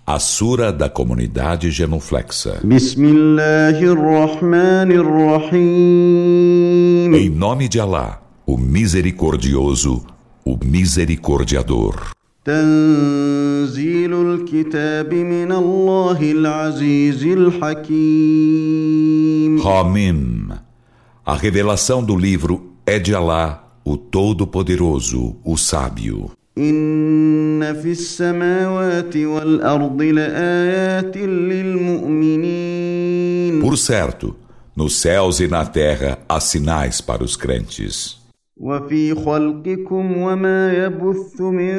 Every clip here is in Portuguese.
A Sura da Comunidade Genuflexa. Bismillahirrahmanirrahim. Em nome de Alá, o Misericordioso, o Misericordiador. Tanzilul Kitab min Allahil Azizil Hakim. Hamim. A revelação do livro é de Alá, o Todo-Poderoso, o Sábio. Inna fis samawati wal ardi laayatin lil mu'minin. Por certo, nos céus e na terra há sinais para os crentes. Wa fi khalqikum wa ma yabuthu min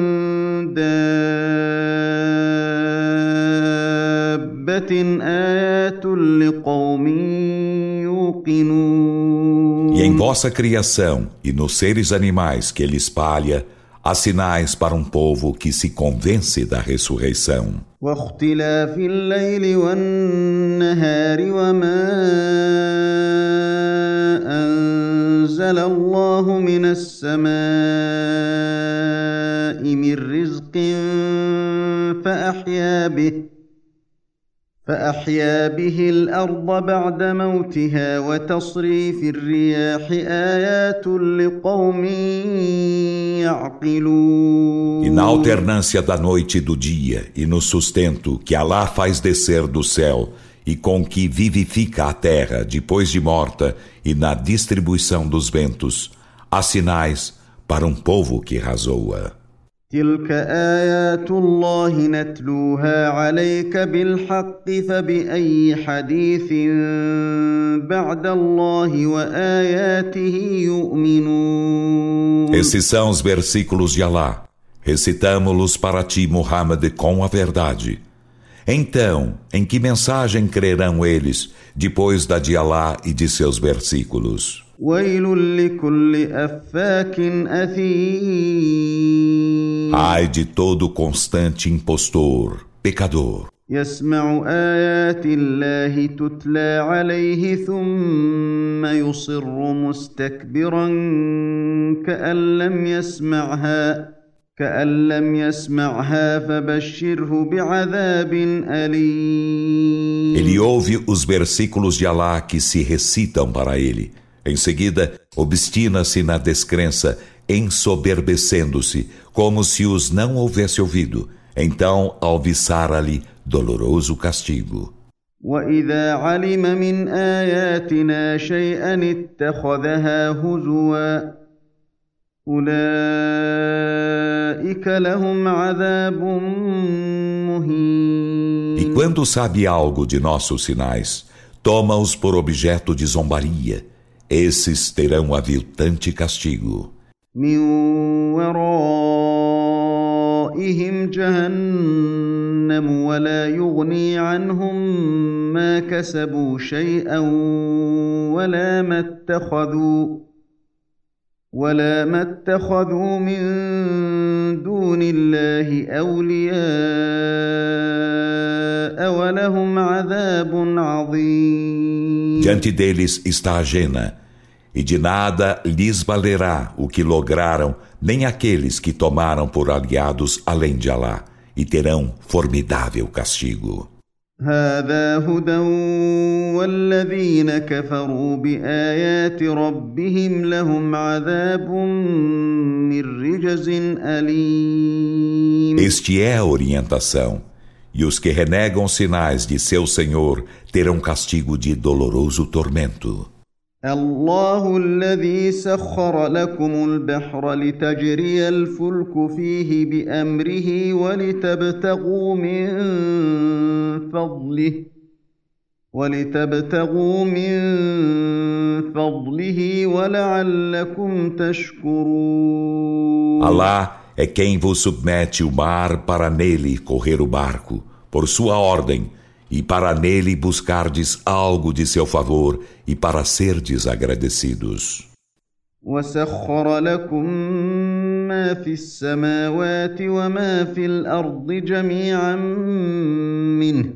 dabbatin ayatun liqaumin yuqinun. E em vossa criação e nos seres animais que ele espalha, há sinais para um povo que se convence da ressurreição. واختلاف الليل والنهار وما أنزل الله من السماء من رزق فأحيا به الأرض بعد موتها وتصريف الرياح آيات لقوم يعقلون. E na alternância da noite e do dia, e no sustento que Alá faz descer do céu, e com que vivifica a terra depois de morta, e na distribuição dos ventos, há sinais para um povo que razoa. تلك آيات الله نتلوها عليك بالحق فبأي حديث بعد الله وآياته يؤمنون. Esses são os versículos de Alá. Recitamo-los para ti, Muhammad, com a verdade. Então, em que mensagem crerão eles, depois da de Alá e de seus versículos? ويل لكل أفاك أثيم. Ai de todo constante impostor, pecador. يسمع آيات الله تتلى عليه ثم يصر مستكبرا كأن لم يسمعها فبشره بعذاب أليم. Ele ouve os versículos de Alá que se recitam para ele. Em seguida, obstina-se na descrença, ensoberbecendo-se, como se os não houvesse ouvido. Então alviçara-lhe doloroso castigo. وَإِذَا عَلِمَ مِنْ آيَاتِنَا شَيْئًا اتَّخَذَهَا هُزُوًا أُولَئِكَ لَهُمْ عَذَابٌ مُهِينٌ. E quando sabe algo de nossos sinais, toma-os por objeto de zombaria. Esses terão aviltante castigo. مِنْ وَرَائِهِمْ جَهَنَّمُ وَلَا يُغْنِي عَنْهُمْ مَا كَسَبُوا شَيْئًا ولا ما اتخذوا من دون الله أولياء ولهم عذاب عظيم. Diante deles está a Jena, e de nada lhes valerá o que lograram, nem aqueles que tomaram por aliados além de Alá, e terão formidável castigo. هذا هدى والذين كفروا بآيات ربهم لهم عذاب من رجز أليم. Este é a orientação, e os que renegam sinais de seu Senhor terão castigo de doloroso tormento. الله الذي سخر لكم البحر لتجري الفلك فيه بأمره ولتبتغوا من فضله ولعلكم تشكرون. Alá é quem vos submete o mar para nele correr o barco, por sua ordem, e para nele buscardes algo de seu favor e para serdes agradecidos. وسخر لكم ما في السماوات وما في الأرض جميعا منه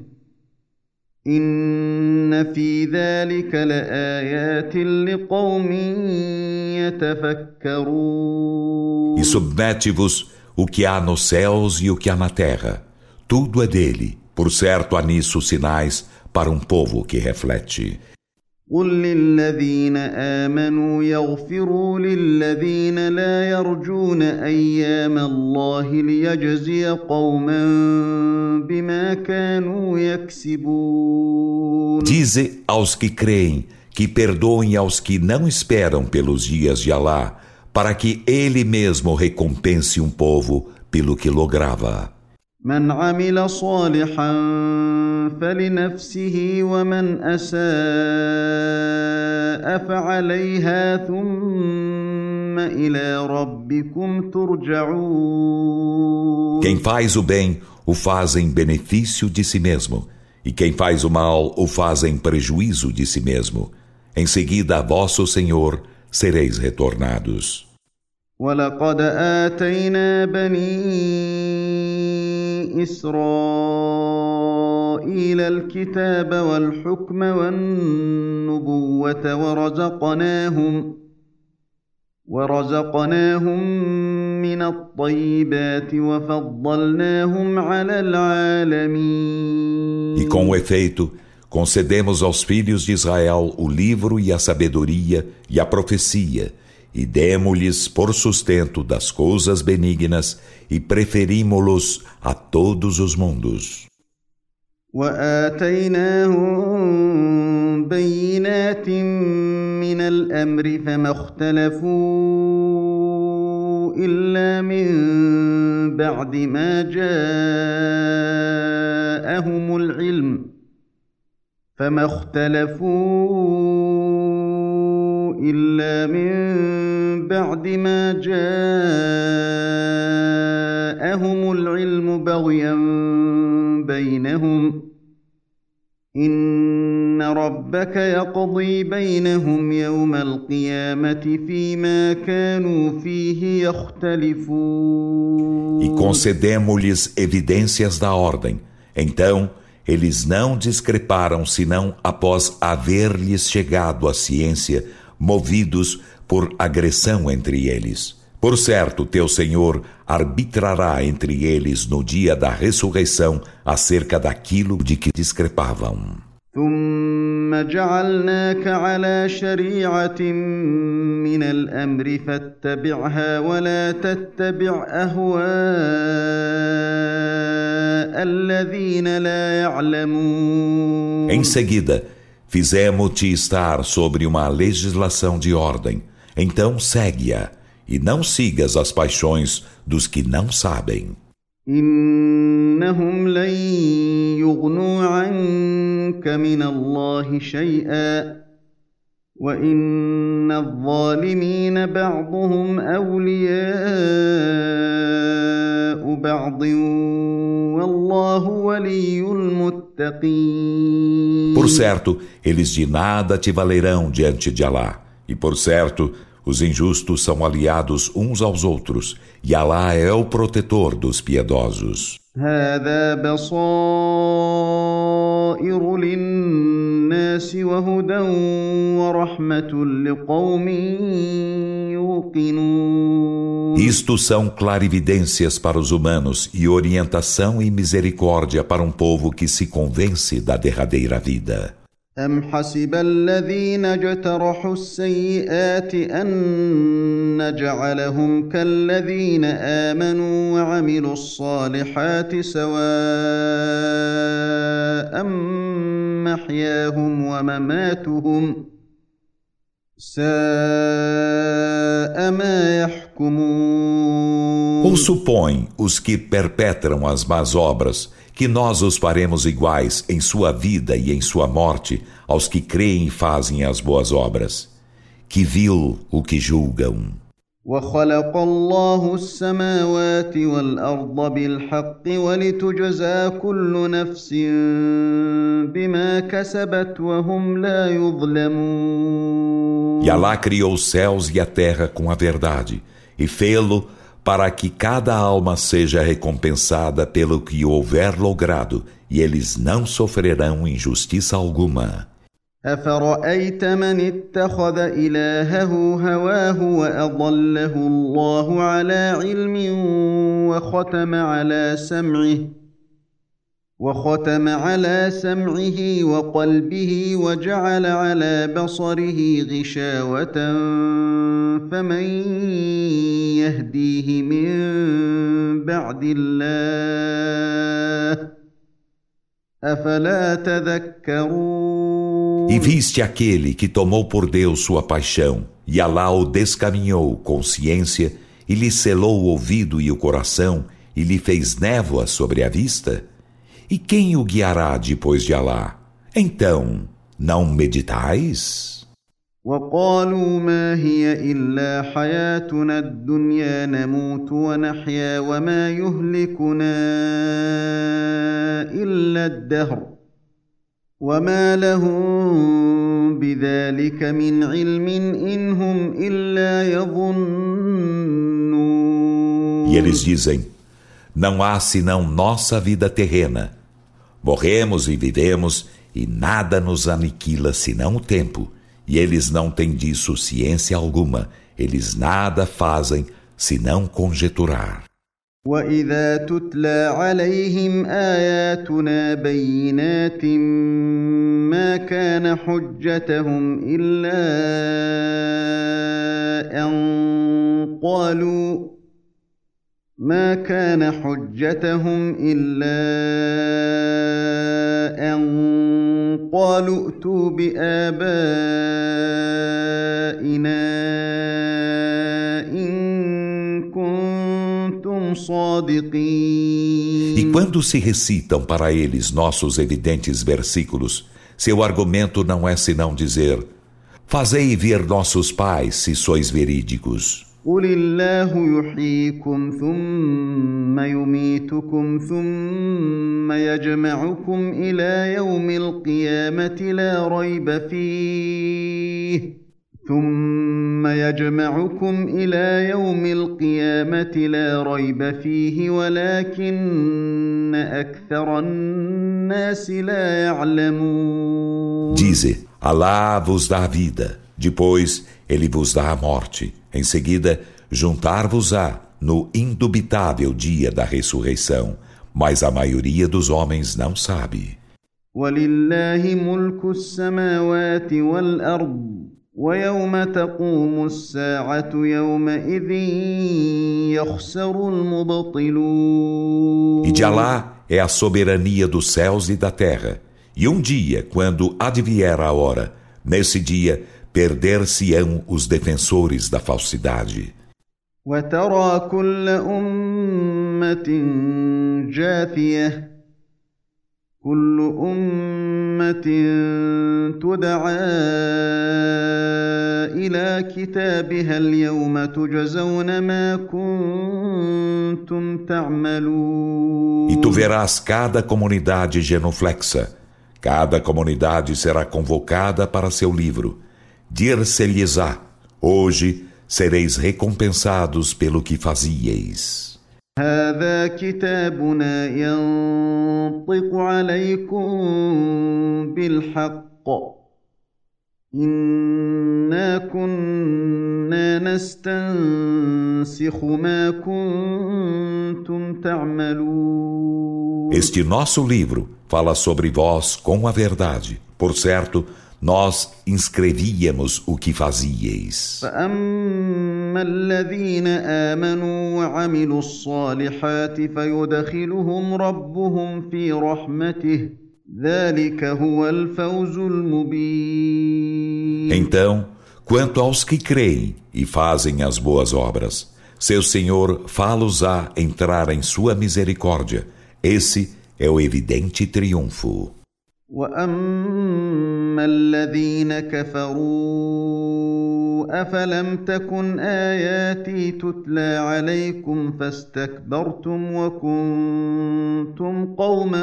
إن في ذلك لآيات لقوم يتفكرون. E submete-vos o que há nos céus e o que há na terra, tudo é dele. Por certo, há nisso sinais para um povo que reflete. قل للذين آمنوا يغفروا للذين لا يرجون أيام الله ليجزي قوما بما كانوا يكسبون. Dize aos que creem que perdoem aos que não esperam pelos dias de Alá, para que ele mesmo recompense um povo pelo que lograva. من عمل صالحا فلنفسه ومن أساء فعليها ثم إلى ربكم ترجعون. Quem faz o bem o faz em benefício de si mesmo, e quem faz o mal o faz em prejuízo de si mesmo. Em seguida, a vosso Senhor sereis retornados. ولقد آتينا بني إسرائيل الكتاب والحكم والنبوة ورزقناهم من الطيبات وفضلناهم على العالمين. E com efeito, concedemos aos filhos de Israel o livro e a sabedoria e a profecia, e demo-lhes por sustento das coisas benignas e preferimo-los a todos os mundos. وآتيناهم بينات من الأمر فما اختلفوا إلا من بعد ما جاءهم العلم بغيا بينهم إن ربك يقضي بينهم يوم القيامة فيما كانوا فيه يختلفون. E concedemos-lhes evidências da ordem. Então, eles não discreparam senão após haver-lhes chegado a ciência, movidos por agressão entre eles. Por certo, teu Senhor arbitrará entre eles no dia da ressurreição acerca daquilo de que discrepavam. ثم جعلناك على شريعة من الأمر فاتبعها ولا تتبع أهواء الذين لا يعلمون. Em seguida, fizemos-te estar sobre uma legislação de ordem. Então segue-a e não sigas as paixões dos que não sabem. إنهم لن يغنوا عنك من الله شيئا وإن الظالمين بعضهم أولياء بعض والله ولي المتقين. Por certo, eles de nada te valerão diante de Alá. E por certo, os injustos são aliados uns aos outros, e Alá é o protetor dos piedosos. هذا بصائر للناس وهدى ورحمة لقوم يوقنون. Isto são clarividências para os humanos e orientação e misericórdia para um povo que se convence da derradeira vida. أم حسب الذين اجترحوا السيئات أن نجعلهم كالذين آمنوا وعملوا الصالحات سواء محياهم ومماتهم ساء ما يحكمون. Ou supõe os que perpetram as más obras que nós os faremos iguais em sua vida e em sua morte aos que creem e fazem as boas obras. Que vil o que julgam. وخلق الله السماوات والأرض بالحق ولتجزى كل نفس بما كسبت وهم لا يظلمون. E Alá criou os céus e a terra com a verdade, e fê-lo para que cada alma seja recompensada pelo que houver logrado, e eles não sofrerão injustiça alguma. أفرأيت من اتخذ إلهه هواه وأضله الله على علم وختم على سمعه وختم على سمعه وقلبه وجعل على بصره غشاوة فمن يهديه من بعد الله أفلا تذكرون. E viste aquele que tomou por Deus sua paixão, e Alá o descaminhou com ciência, e lhe selou o ouvido e o coração, e lhe fez névoa sobre a vista? E quem o guiará depois de Alá? Então, não meditais? وقالوا ما هي إلا حياتنا الدنيا نموت ونحيا وما يهلكنا إلا الدهر وما لهم بذلك من علم إن هم إلا يظنون. E eles dizem, não há senão nossa vida terrena. Morremos e vivemos, e nada nos aniquila senão o tempo. E eles não têm disso ciência alguma. Eles nada fazem senão conjeturar. وَإِذَا تُتْلَى عَلَيْهِمْ آيَاتُنَا بَيِّنَاتٍ مَا كَانَ حُجَّتَهُمْ إِلَّا أَن قَالُوا ائْتُوا بِآبَائِنَا إِن كُنتُمْ صَادِقِينَ. E quando se recitam para eles nossos evidentes versículos, seu argumento não é senão dizer: fazei vir nossos pais, se sois verídicos. قُلِ اللَّهُ يُحْيِيكُمْ ثُمَّ يُمِيتُكُمْ ثُمَّ يَجْمَعُكُمْ إِلَى يَوْمِ الْقِيَامَةِ لَا رَيْبَ فِيهِ وَلَكِنَّ أَكْثَرَ النَّاسِ لَا يَعْلَمُونَ. Dize, Alá vos dá a vida, depois Ele vos dá a morte. Em seguida, juntar-vos-á no indubitável dia da ressurreição, mas a maioria dos homens não sabe. وَلِلَّهِ مُلْكُ السَّمَاوَاتِ وَالْأَرْضِ وَيَوْمَ تَقُومُ السَّاعَةُ يَوْمَئِذٍ يَخْسَرُ الْمُبْطِلُونَ. E de Alá é a soberania dos céus e da terra. E um dia, quando advier a hora, nesse dia perder-se-ão os defensores da falsidade. وَتَرَى كُلَّ أُمَّةٍ جَاثِيَةً كُلُّ أُمَّةٍ تُدْعَى إِلَى كِتَابِهَا الْيَوْمَ تُجْزَوْنَ مَا كُنتُمْ تَعْمَلُونَ. E tu verás cada comunidade genuflexa. Cada comunidade será convocada para seu livro. Dir-se-lhes-á: hoje sereis recompensados pelo que fazieis. هذا كتابنا ينطق عليكم بالحق إنا كنا نستنسخ ما كنتم تعملون. Este nosso livro fala sobre vós com a verdade. Por certo, nós inscrevíamos o que fazieis. فأما الذين آمنوا وعملوا الصالحات فيدخلهم ربهم في رحمته ذلك هو الفوز المبين. Então, quanto aos que creem e fazem as boas obras, seu Senhor fá-los-á entrar em sua misericórdia. Esse é o evidente triunfo. وَأَمَّا الَّذِينَ كَفَرُوا أَفَلَمْ تَكُنْ آيَاتِي تُتْلَى عَلَيْكُمْ فَاسْتَكْبَرْتُمْ وَكُنْتُمْ قَوْمًا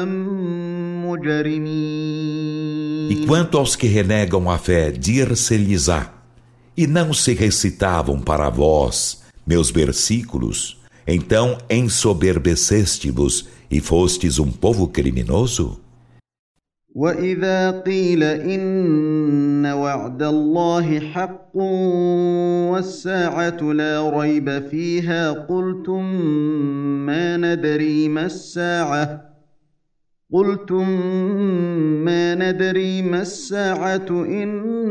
مُجْرِمِينَ. E quanto aos que renegam a fé, dir-se-lhes-á: e não se recitavam para vós meus versículos, então ensoberbeceste-vos e fostes um povo criminoso? وَإِذَا قِيلَ إِنَّ وَعْدَ اللَّهِ حَقٌّ وَالسَّاعَةُ لَا رَيْبَ فِيهَا قُلْتُم مَّا نَدْرِي مَا السَّاعَةُ قلتم ما ندري ما الساعة إن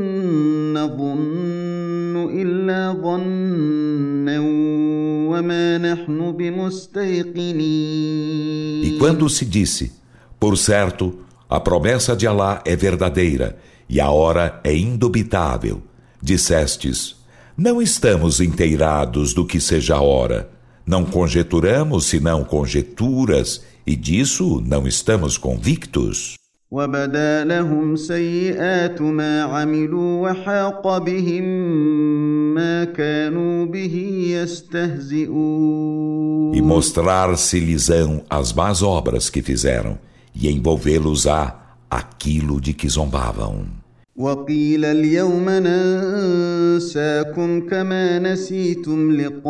نظن إلا ظنا وما نحن بمستيقنين. E quando se disse, por certo, a promessa de Alá é verdadeira e a hora é indubitável, dissestes, não estamos inteirados do que seja a hora, não conjeturamos senão conjecturas e disso não estamos convictos. وبدا لهم سيئات ما عملوا وحاق بهم ما كانوا به يستهزئون. E mostrar-se-lhes-ão as más obras que fizeram e envolvê-los-á aquilo de que zombavam. وقيل اليوم ننساكم كما نسيتم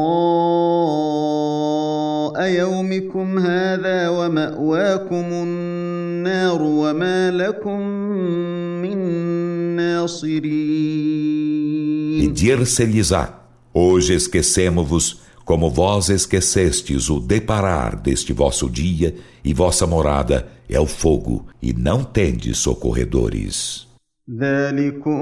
لقاء يومكم هذا ومأواكم النار وما لكم من ناصرين. E dir-se-lhes-á, hoje esquecemo-vos como vós esquecestes o deparar deste vosso dia e vossa morada é o fogo e não tendes socorredores. ذلكم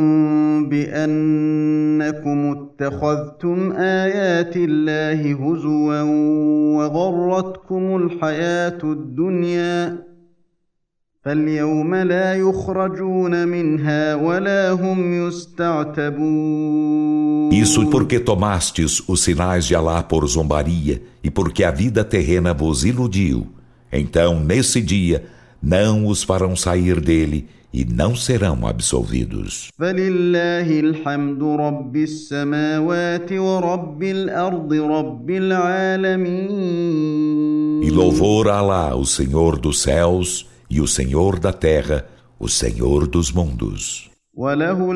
بأنكم اتخذتم آيات الله هزوا وغرتكم الحياة الدنيا فاليوم لا يخرجون منها ولا هم يستعتبون. Isso porque tomastes os sinais de Alá por zombaria e porque a vida terrena vos iludiu. Então, nesse dia, não os farão sair dele e não serão absolvidos. فلله الحمد رب السماوات ورب الأرض رب العالمين. E louvor a Alá, o Senhor dos céus e o Senhor da terra, o Senhor dos mundos. وله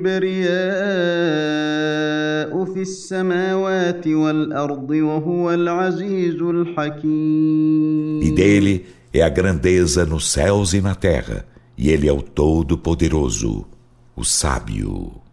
الكبرياء في السماوات والأرض وهو العزيز الحكيم. E dele é a grandeza nos céus e na terra, e ele é o Todo-Poderoso, o Sábio.